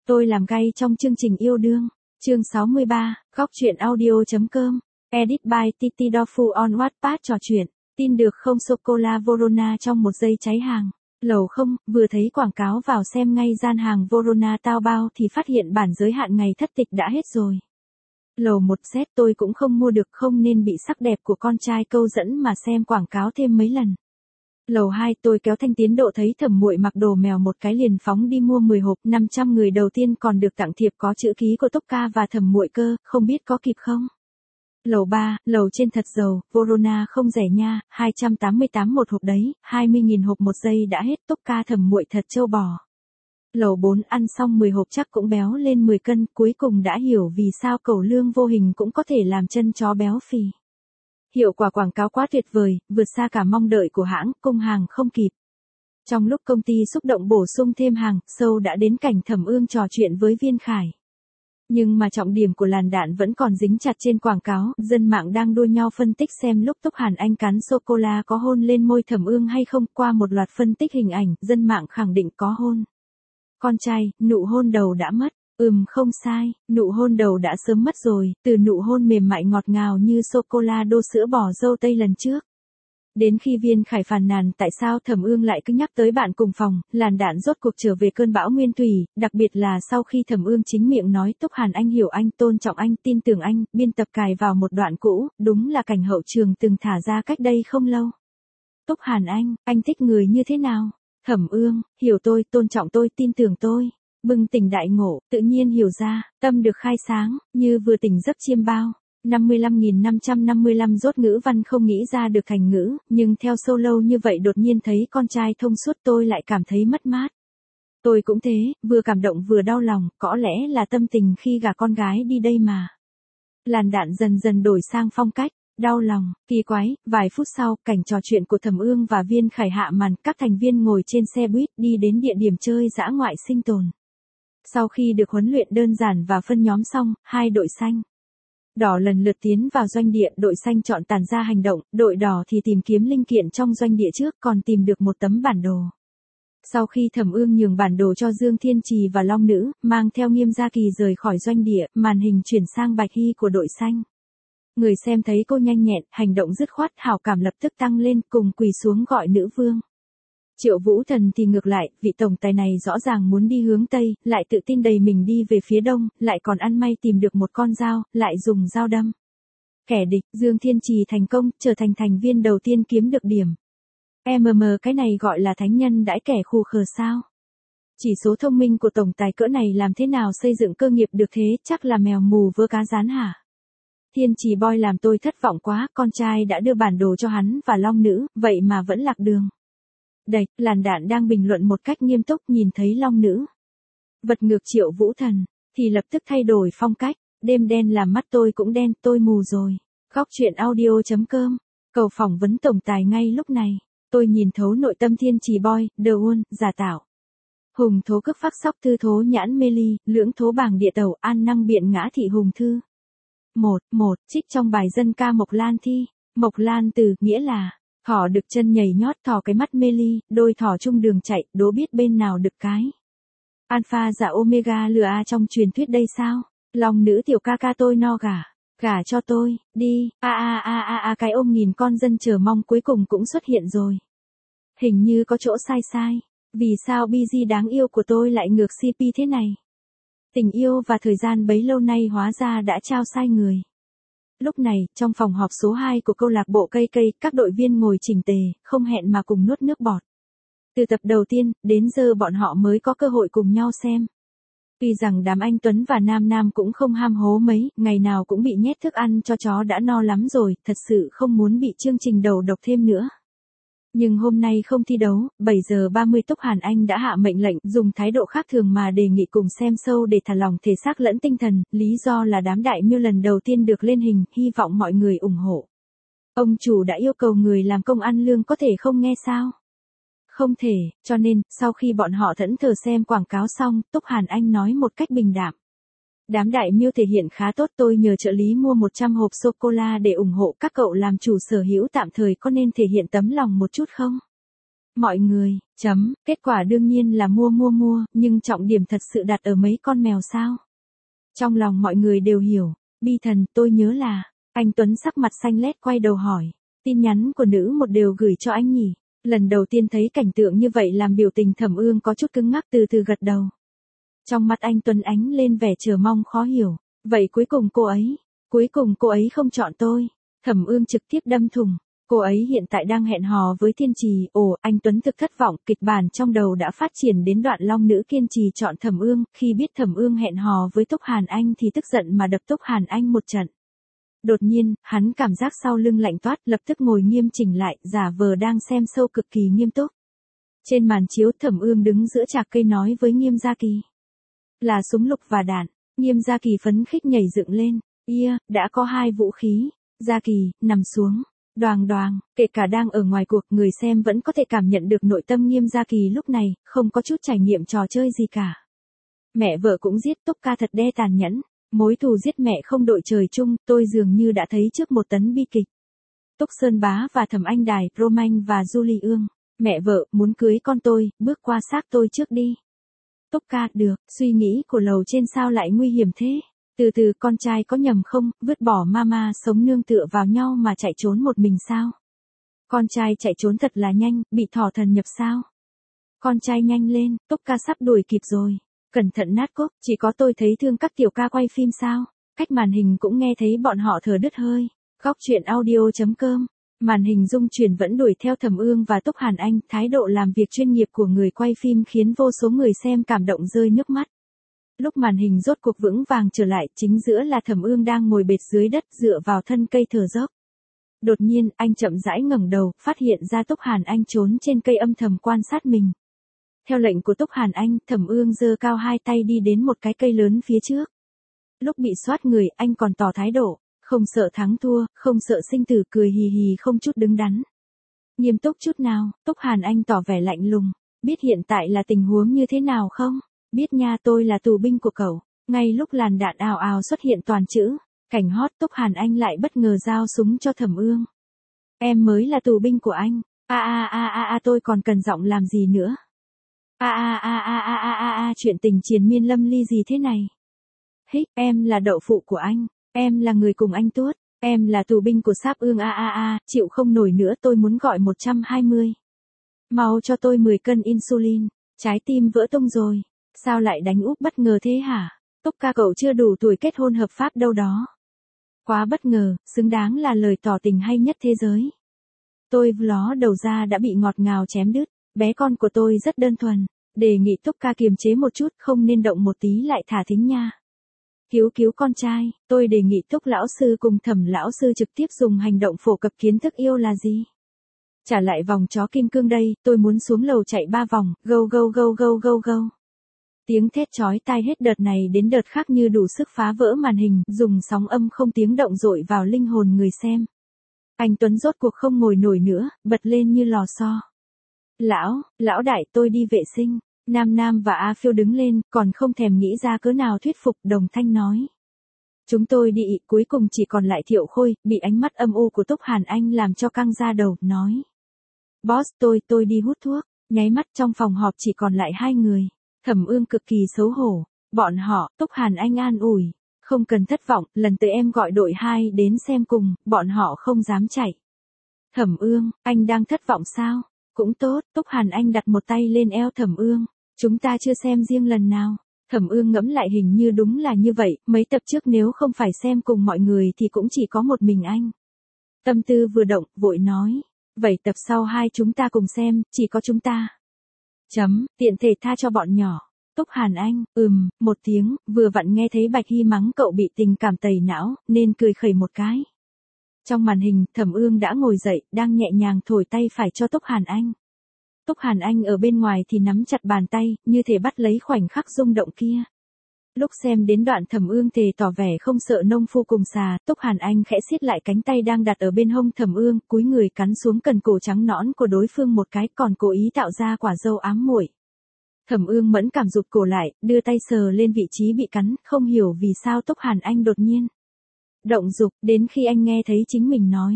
Tôi làm gay trong chương trình yêu đương. Chương 63, góc truyện audio.com. Edit by Titi Dofu on Wattpad trò chuyện. Tin được không, sô-cô-la Vorona trong một giây cháy hàng. Lầu không, vừa thấy quảng cáo vào xem ngay gian hàng Vorona tao bao thì phát hiện bản giới hạn ngày thất tịch đã hết rồi. Lầu 1 set tôi cũng không mua được, không nên bị sắc đẹp của con trai câu dẫn mà xem quảng cáo thêm mấy lần. Lầu 2 tôi kéo thanh tiến độ thấy Thẩm Muội mặc đồ mèo một cái liền phóng đi mua 10 hộp, 500 người đầu tiên còn được tặng thiệp có chữ ký của Tốc Ca và Thẩm Muội cơ, không biết có kịp không? Lầu 3, lầu trên thật giàu, Vorona không rẻ nha, 288 một hộp đấy, 20.000 hộp một giây đã hết, Tốc Ca Thẩm Muội thật trâu bò. Lầu 4 ăn xong 10 hộp chắc cũng béo lên 10 cân, cuối cùng đã hiểu vì sao cẩu lương vô hình cũng có thể làm chân chó béo phì. Hiệu quả quảng cáo quá tuyệt vời, vượt xa cả mong đợi của hãng, cung hàng không kịp. Trong lúc công ty xúc động bổ sung thêm hàng, show đã đến cảnh Thẩm Ương trò chuyện với Viên Khải. Nhưng mà trọng điểm của làn đạn vẫn còn dính chặt trên quảng cáo, dân mạng đang đua nhau phân tích xem lúc Túc Hàn Anh cắn sô-cô-la có hôn lên môi Thẩm Ương hay không. Qua một loạt phân tích hình ảnh, dân mạng khẳng định có hôn. Con trai, nụ hôn đầu đã mất. Không sai, nụ hôn đầu đã sớm mất rồi, từ nụ hôn mềm mại ngọt ngào như sô-cô-la đô sữa bò dâu tây lần trước. Đến khi Viên Khải phàn nàn tại sao Thẩm Ương lại cứ nhắc tới bạn cùng phòng, làn đạn rốt cuộc trở về cơn bão nguyên thủy, đặc biệt là sau khi Thẩm Ương chính miệng nói Túc Hàn Anh hiểu anh, tôn trọng anh, tin tưởng anh, biên tập cài vào một đoạn cũ, đúng là cảnh hậu trường từng thả ra cách đây không lâu. Túc Hàn anh thích người như thế nào? Thẩm Ương, hiểu tôi, tôn trọng tôi, tin tưởng tôi. Bừng tỉnh đại ngộ, tự nhiên hiểu ra, tâm được khai sáng, như vừa tỉnh giấc chiêm bao. 55.555 rốt ngữ văn không nghĩ ra được thành ngữ, nhưng theo solo như vậy đột nhiên thấy con trai thông suốt tôi lại cảm thấy mất mát. Tôi cũng thế, vừa cảm động vừa đau lòng, có lẽ là tâm tình khi gả con gái đi đây mà. Làn đạn dần dần đổi sang phong cách, đau lòng, kỳ quái, vài phút sau, cảnh trò chuyện của Thẩm Ương và Viên Khải hạ màn, các thành viên ngồi trên xe buýt đi đến địa điểm chơi dã ngoại sinh tồn. Sau khi được huấn luyện đơn giản và phân nhóm xong, hai đội xanh đỏ lần lượt tiến vào doanh địa, đội xanh chọn tản ra hành động, đội đỏ thì tìm kiếm linh kiện trong doanh địa trước, còn tìm được một tấm bản đồ. Sau khi Thẩm Ương nhường bản đồ cho Dương Thiên Trì và Long Nữ, mang theo Nghiêm Gia Kỳ rời khỏi doanh địa, màn hình chuyển sang Bạch Hy của đội xanh. Người xem thấy cô nhanh nhẹn, hành động dứt khoát, hảo cảm lập tức tăng lên, cùng quỳ xuống gọi nữ vương. Triệu Vũ Thần thì ngược lại, vị tổng tài này rõ ràng muốn đi hướng Tây, lại tự tin đầy mình đi về phía Đông, lại còn ăn may tìm được một con dao, lại dùng dao đâm kẻ địch. Dương Thiên Trì thành công, trở thành thành viên đầu tiên kiếm được điểm. Cái này gọi là thánh nhân đãi kẻ khù khờ sao? Chỉ số thông minh của tổng tài cỡ này làm thế nào xây dựng cơ nghiệp được thế, chắc là mèo mù vớ cá rán hả? Thiên Trì boy làm tôi thất vọng quá, con trai đã đưa bản đồ cho hắn và Long Nữ, vậy mà vẫn lạc đường. Đạch, làn đạn đang bình luận một cách nghiêm túc, nhìn thấy Long Nữ vật ngược Triệu Vũ Thần, thì lập tức thay đổi phong cách, đêm đen làm mắt tôi cũng đen, tôi mù rồi. Góc truyện audio.com, cầu phỏng vấn tổng tài ngay lúc này, tôi nhìn thấu nội tâm Thiên Trì boy, The One, giả tạo. Hùng thố cước phác sóc thư thố nhãn mê ly, lưỡng thố bảng địa tàu, an năng biện ngã thị hùng thư. Trích trong bài dân ca Mộc Lan thi, Mộc Lan từ, nghĩa là thỏ đực chân nhảy nhót, thỏ cái mắt mê ly, đôi thỏ chung đường chạy, đố biết bên nào đực cái. Alpha giả Omega lừa A trong truyền thuyết đây sao? Long Nữ tiểu ca ca tôi no gả cho tôi, đi, cái ôm nghìn con dân chờ mong cuối cùng cũng xuất hiện rồi. Hình như có chỗ sai, vì sao BG đáng yêu của tôi lại ngược CP thế này? Tình yêu và thời gian bấy lâu nay hóa ra đã trao sai người. Lúc này, trong phòng họp số 2 của câu lạc bộ cây, các đội viên ngồi chỉnh tề, không hẹn mà cùng nuốt nước bọt. Từ tập đầu tiên, đến giờ bọn họ mới có cơ hội cùng nhau xem. Tuy rằng đám anh Tuấn và Nam cũng không ham hố mấy, ngày nào cũng bị nhét thức ăn cho chó đã no lắm rồi, thật sự không muốn bị chương trình đầu độc thêm nữa. Nhưng hôm nay không thi đấu, 7 giờ 30 Túc Hàn Anh đã hạ mệnh lệnh, dùng thái độ khác thường mà đề nghị cùng xem show để thả lỏng thể xác lẫn tinh thần, lý do là đám đại miêu lần đầu tiên được lên hình, hy vọng mọi người ủng hộ. Ông chủ đã yêu cầu người làm công ăn lương, có thể không nghe sao? Không thể, cho nên, sau khi bọn họ thẫn thờ xem quảng cáo xong, Túc Hàn Anh nói một cách bình đạm. Đám đại miêu thể hiện khá tốt, tôi nhờ trợ lý mua 100 hộp sô-cô-la để ủng hộ các cậu làm chủ sở hữu tạm thời, có nên thể hiện tấm lòng một chút không? Mọi người, kết quả đương nhiên là mua, nhưng trọng điểm thật sự đặt ở mấy con mèo sao. Trong lòng mọi người đều hiểu, Bi Thần, tôi nhớ là, anh Tuấn sắc mặt xanh lét quay đầu hỏi, tin nhắn của nữ một đều gửi cho anh nhỉ. Lần đầu tiên thấy cảnh tượng như vậy làm biểu tình Thẩm Ương có chút cứng ngắc từ từ gật đầu. Trong mắt anh Tuấn ánh lên vẻ chờ mong khó hiểu, vậy cuối cùng cô ấy không chọn tôi. Thẩm Ương trực tiếp đâm thủng, cô ấy hiện tại đang hẹn hò với Thiên Trì. Ồ, anh Tuấn thực thất vọng, kịch bản trong đầu đã phát triển đến đoạn long nữ Kiên Trì chọn Thẩm Ương, khi biết Thẩm Ương hẹn hò với Túc Hàn Anh thì tức giận mà đập Túc Hàn Anh một trận. Đột nhiên, hắn cảm giác sau lưng lạnh toát, lập tức ngồi nghiêm chỉnh lại, giả vờ đang xem show cực kỳ nghiêm túc. Trên màn chiếu Thẩm Ương đứng giữa trạc cây nói với Nghiêm Gia Kỳ. Là súng lục và đạn. Nghiêm Gia Kỳ phấn khích nhảy dựng lên. Đã có 2 vũ khí. Gia Kỳ, nằm xuống. Đoàng, kể cả đang ở ngoài cuộc, người xem vẫn có thể cảm nhận được nội tâm Nghiêm Gia Kỳ lúc này, không có chút trải nghiệm trò chơi gì cả. Mẹ vợ cũng giết, Túc ca thật đe tàn nhẫn. Mối thù giết mẹ không đội trời chung, tôi dường như đã thấy trước một tấn bi kịch. Túc Sơn Bá và Thẩm Anh Đài, Romain và Julie Ương. Mẹ vợ, muốn cưới con tôi, bước qua xác tôi trước đi. Túc ca, được, suy nghĩ của lầu trên sao lại nguy hiểm thế? Từ từ, con trai có nhầm không, vứt bỏ mama sống nương tựa vào nhau mà chạy trốn một mình sao? Con trai chạy trốn thật là nhanh, bị thỏ thần nhập sao? Con trai nhanh lên, Túc ca sắp đuổi kịp rồi. Cẩn thận nát cốc, chỉ có tôi thấy thương các tiểu ca quay phim sao? Cách màn hình cũng nghe thấy bọn họ thở đứt hơi. Góc truyện audio.com. Màn hình dung chuyển vẫn đuổi theo Thẩm Ương và Túc Hàn Anh, thái độ làm việc chuyên nghiệp của người quay phim khiến vô số người xem cảm động rơi nước mắt. Lúc màn hình rốt cuộc vững vàng trở lại, chính giữa là Thẩm Ương đang ngồi bệt dưới đất dựa vào thân cây thở dốc. Đột nhiên, anh chậm rãi ngẩng đầu, phát hiện ra Túc Hàn Anh trốn trên cây âm thầm quan sát mình. Theo lệnh của Túc Hàn Anh, Thẩm Ương giơ cao 2 tay đi đến một cái cây lớn phía trước. Lúc bị soát người, anh còn tỏ thái độ, không sợ thắng thua, không sợ sinh tử, cười hì hì không chút đứng đắn. Nghiêm túc chút nào, Túc Hàn Anh tỏ vẻ lạnh lùng, biết hiện tại là tình huống như thế nào không? Biết nha, tôi là tù binh của cậu. Ngay lúc làn đạn ào ào xuất hiện toàn chữ, cảnh hot, Túc Hàn Anh lại bất ngờ giao súng cho Thẩm Ương. Em mới là tù binh của anh. Tôi còn cần giọng làm gì nữa? Chuyện tình triền miên lâm ly gì thế này? Hích, em là đậu phụ của anh, em là người cùng anh tuốt, em là tù binh của Sáp Ương chịu không nổi nữa, tôi muốn gọi 120. Mau cho tôi 10 cân insulin, trái tim vỡ tung rồi, sao lại đánh úp bất ngờ thế hả? Túc ca cậu chưa đủ tuổi kết hôn hợp pháp đâu đó. Quá bất ngờ, xứng đáng là lời tỏ tình hay nhất thế giới. Tôi ló đầu ra đã bị ngọt ngào chém đứt, bé con của tôi rất đơn thuần, đề nghị Túc ca kiềm chế một chút, không nên động một tí lại thả thính nha. Cứu con trai, tôi đề nghị Túc lão sư cùng Thẩm lão sư trực tiếp dùng hành động phổ cập kiến thức yêu là gì. Trả lại vòng chó kim cương đây, tôi muốn xuống lầu chạy 3 vòng, go. Tiếng thét chói tai hết đợt này đến đợt khác như đủ sức phá vỡ màn hình, dùng sóng âm không tiếng động dội vào linh hồn người xem. Anh Tuấn rốt cuộc không ngồi nổi nữa, bật lên như lò xo. Lão đại, tôi đi vệ sinh. Nam và A Phiêu đứng lên, còn không thèm nghĩ ra cớ nào thuyết phục, đồng thanh nói. Chúng tôi đi, cuối cùng chỉ còn lại Thiệu Khôi, bị ánh mắt âm u của Túc Hàn Anh làm cho căng da đầu, nói. Boss, tôi đi hút thuốc. Nháy mắt trong phòng họp chỉ còn lại 2 người. Thẩm Ương cực kỳ xấu hổ. Bọn họ, Túc Hàn Anh an ủi. Không cần thất vọng, lần tới em gọi đội 2 đến xem cùng, bọn họ không dám chạy. Thẩm Ương, anh đang thất vọng sao? Cũng tốt, Túc Hàn Anh đặt một tay lên eo Thẩm Ương. Chúng ta chưa xem riêng lần nào. Thẩm Ương ngẫm lại hình như đúng là như vậy, mấy tập trước nếu không phải xem cùng mọi người thì cũng chỉ có một mình anh. Tâm tư vừa động, vội nói. Vậy tập sau 2 chúng ta cùng xem, chỉ có chúng ta. Tiện thể tha cho bọn nhỏ. Túc Hàn Anh, một tiếng, vừa vặn nghe thấy Bạch Hy mắng cậu bị tình cảm tẩy não, nên cười khẩy một cái. Trong màn hình, Thẩm Ương đã ngồi dậy, đang nhẹ nhàng thổi tay phải cho Túc Hàn Anh. Túc Hàn Anh ở bên ngoài thì nắm chặt bàn tay, như thể bắt lấy khoảnh khắc rung động kia. Lúc xem đến đoạn Thẩm Ương thề tỏ vẻ không sợ nông phu cùng xà, Túc Hàn Anh khẽ siết lại cánh tay đang đặt ở bên hông Thẩm Ương, cúi người cắn xuống cần cổ trắng nõn của đối phương một cái, còn cố ý tạo ra quả dâu ám muội. Thẩm Ương mẫn cảm rụt cổ lại, đưa tay sờ lên vị trí bị cắn, không hiểu vì sao Túc Hàn Anh đột nhiên động dục, đến khi anh nghe thấy chính mình nói.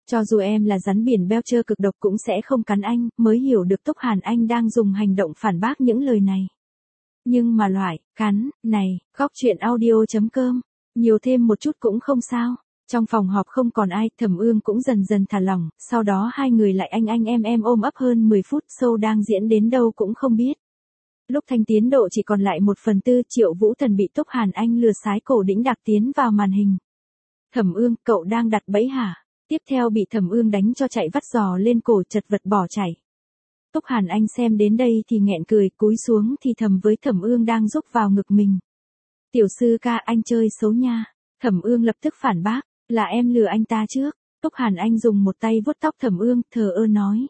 Cho dù em là rắn biển Belcher cực độc cũng sẽ không cắn anh, mới hiểu được Túc Hàn Anh đang dùng hành động phản bác những lời này. Nhưng mà loại, cắn, này, góc chuyện audio.com, nhiều thêm một chút cũng không sao. Trong phòng họp không còn ai, Thẩm Ương cũng dần dần thả lỏng, sau đó hai người lại anh em ôm ấp hơn 10 phút, show đang diễn đến đâu cũng không biết. Lúc thanh tiến độ chỉ còn lại 1/4, Triệu Vũ Thần bị Túc Hàn Anh lừa sái cổ đĩnh đạc tiến vào màn hình. Thẩm Ương, cậu đang đặt bẫy hả? Tiếp theo bị Thẩm Ương đánh cho chạy vắt giò lên cổ, chật vật bỏ chạy. Túc Hàn Anh xem đến đây thì nghẹn cười, cúi xuống thì thầm với Thẩm Ương đang rúc vào ngực mình. Tiểu sư ca, anh chơi xấu nha. Thẩm Ương lập tức phản bác, là em lừa anh ta trước. Túc Hàn Anh dùng một tay vuốt tóc Thẩm Ương, thờ ơ nói.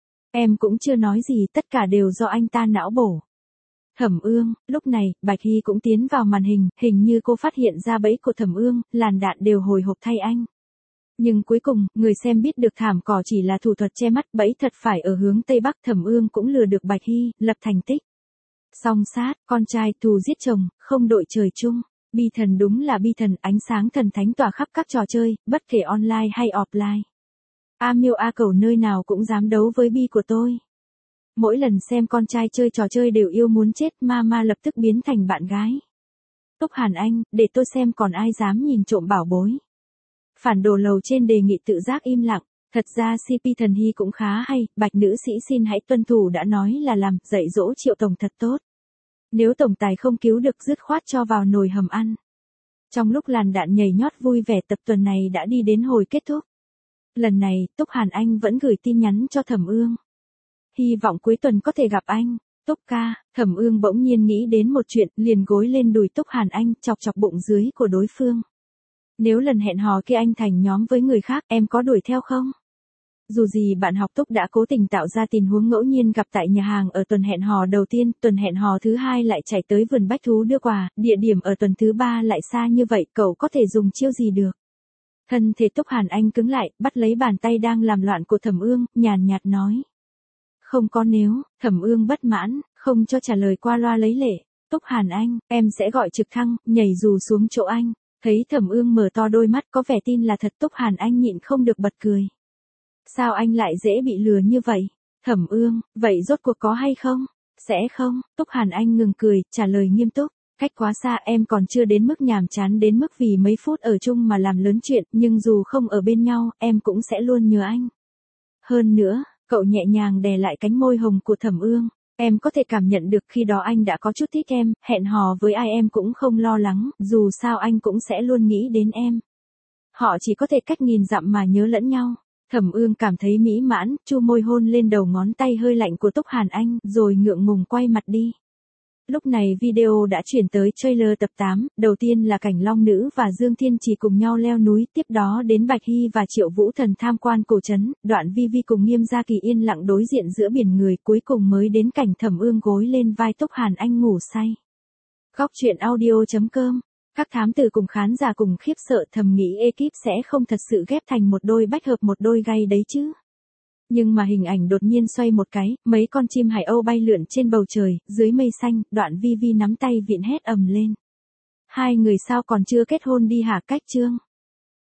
Em cũng chưa nói gì, tất cả đều do anh ta não bổ. Thẩm Ương, lúc này, Bạch Hy cũng tiến vào màn hình, hình như cô phát hiện ra bẫy của Thẩm Ương, làn đạn đều hồi hộp thay anh. Nhưng cuối cùng, người xem biết được thảm cỏ chỉ là thủ thuật che mắt, bẫy thật phải ở hướng Tây Bắc. Thẩm Ương cũng lừa được Bạch Hy, lập thành tích. Song sát, con trai thù giết chồng, không đội trời chung. Bi thần đúng là bi thần, ánh sáng thần thánh tỏa khắp các trò chơi, bất kể online hay offline. A Miêu A Cẩu nơi nào cũng dám đấu với bi của tôi. Mỗi lần xem con trai chơi trò chơi đều yêu muốn chết, Mama lập tức biến thành bạn gái. Túc Hàn Anh, để tôi xem còn ai dám nhìn trộm bảo bối. Phản đồ lầu trên đề nghị tự giác im lặng. Thật ra CP Thần Hy cũng khá hay, Bạch nữ sĩ xin hãy tuân thủ đã nói là làm, dạy dỗ Triệu tổng thật tốt. Nếu tổng tài không cứu được dứt khoát cho vào nồi hầm ăn. Trong lúc làn đạn nhảy nhót vui vẻ, tập tuần này đã đi đến hồi kết thúc. Lần này, Túc Hàn Anh vẫn gửi tin nhắn cho Thẩm Ương. Hy vọng cuối tuần có thể gặp anh. Túc ca, Thẩm Ương bỗng nhiên nghĩ đến một chuyện, liền gối lên đùi Túc Hàn Anh, chọc chọc bụng dưới của đối phương. Nếu lần hẹn hò kia anh thành nhóm với người khác, em có đuổi theo không? Dù gì bạn học Túc đã cố tình tạo ra tình huống ngẫu nhiên gặp tại nhà hàng ở tuần hẹn hò đầu tiên, tuần hẹn hò thứ hai lại chạy tới vườn bách thú đưa quà, địa điểm ở tuần thứ ba lại xa như vậy, cậu có thể dùng chiêu gì được? Thân thể Túc Hàn Anh cứng lại, bắt lấy bàn tay đang làm loạn của Thẩm Ương, nhàn nhạt nói. Không có nếu. Thẩm Ương bất mãn, không cho trả lời, qua loa lấy lệ. Túc Hàn Anh, em sẽ gọi trực thăng, nhảy dù xuống chỗ anh. Thấy Thẩm Ương mở to đôi mắt có vẻ tin là thật, Túc Hàn Anh nhịn không được bật cười. Sao anh lại dễ bị lừa như vậy? Thẩm Ương, vậy rốt cuộc có hay không? Sẽ không. Túc Hàn Anh ngừng cười, trả lời nghiêm túc. Cách quá xa, em còn chưa đến mức nhàm chán đến mức vì mấy phút ở chung mà làm lớn chuyện, nhưng dù không ở bên nhau, em cũng sẽ luôn nhớ anh. Hơn nữa, cậu nhẹ nhàng đè lại cánh môi hồng của Thẩm Ương. Em có thể cảm nhận được khi đó anh đã có chút thích em, hẹn hò với ai em cũng không lo lắng, dù sao anh cũng sẽ luôn nghĩ đến em. Họ chỉ có thể cách nghìn dặm mà nhớ lẫn nhau. Thẩm Ương cảm thấy mỹ mãn, chu môi hôn lên đầu ngón tay hơi lạnh của Túc Hàn Anh, rồi ngượng ngùng quay mặt đi. Lúc này video đã chuyển tới trailer tập 8, đầu tiên là cảnh Long Nữ và Dương Thiên Trì cùng nhau leo núi, tiếp đó đến Bạch Hy và Triệu Vũ Thần tham quan cổ trấn, đoạn Vi cùng Nghiêm Gia Kỳ yên lặng đối diện giữa biển người, cuối cùng mới đến cảnh Thẩm Ương gối lên vai Túc Hàn Anh ngủ say. Góc chuyện audio.com. Các thám tử cùng khán giả cùng khiếp sợ, thầm nghĩ ekip sẽ không thật sự ghép thành một đôi bách hợp, một đôi gay đấy chứ. Nhưng mà hình ảnh đột nhiên xoay một cái, mấy con chim hải âu bay lượn trên bầu trời, dưới mây xanh, đoạn Vi nắm tay vịn hét ầm lên. Hai người sao còn chưa kết hôn đi hả? Cách chương.